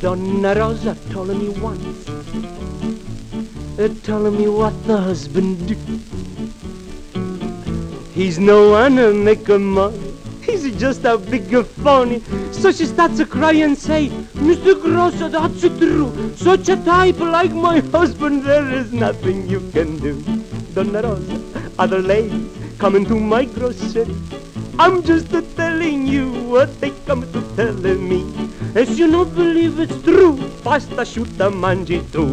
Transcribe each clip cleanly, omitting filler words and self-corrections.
Donna Rosa told me once, told me what the husband do. He's no one to make a money, he's just a big phony. So she starts to cry and say, Mr. Grosso, that's true. Such a type like my husband, there is nothing you can do. Donna Rosa, other ladies come into my grocery. I'm just telling you what they come to tell me. As you don't believe it's true, pasta asciutta mangi tu.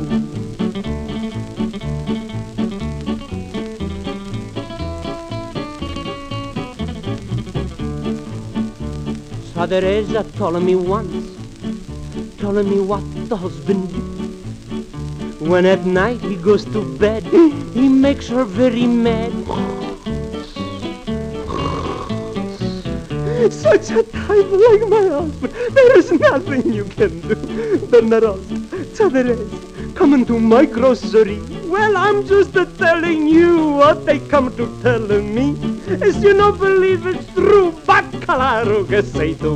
So Teresa told me once, told me what the husband do. When at night he goes to bed, he makes her very mad. Such a type like my husband, there is nothing you can do. Donna Rosa, Teresa, come into my grocery. Well, I'm just telling you what they come to tell me. As you don't believe it's true, baccalaro che sei tu.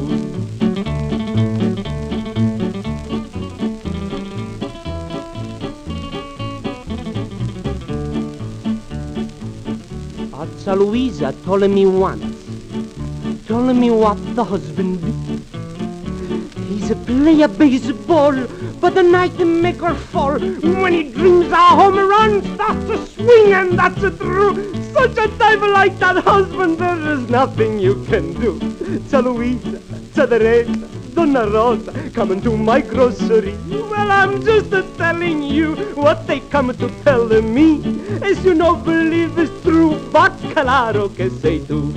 Azza Luisa told me once, told me what the husband do. He's a player baseball, but the night to make her fall. When he dreams a home run, starts to swing, and that's true. Such a type like that husband, there is nothing you can do. So Luisa, Teresa, Donna Rosa, come into my grocery. Well, I'm just telling you what they come to tell me. As you don't believe it's true, baccalaro che sei tu.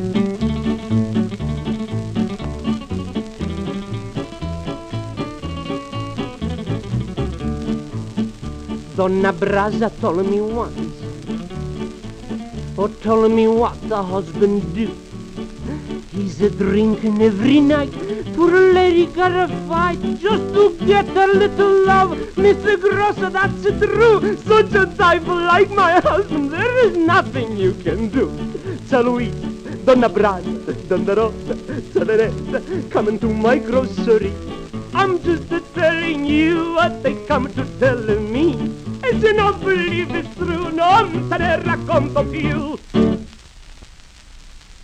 Donna Brasa told me once, told me what the husband do. He's a drinking every night, poor lady gotta fight just to get a little love. Mr. Grosso, that's true. Such a type like my husband, there is nothing you can do. So Luisa, Donna Brasa, Donna Rosa, Teresa, come into my grocery. I'm just telling you what they come to tell me. E se non believe it's true, non te ne racconto più.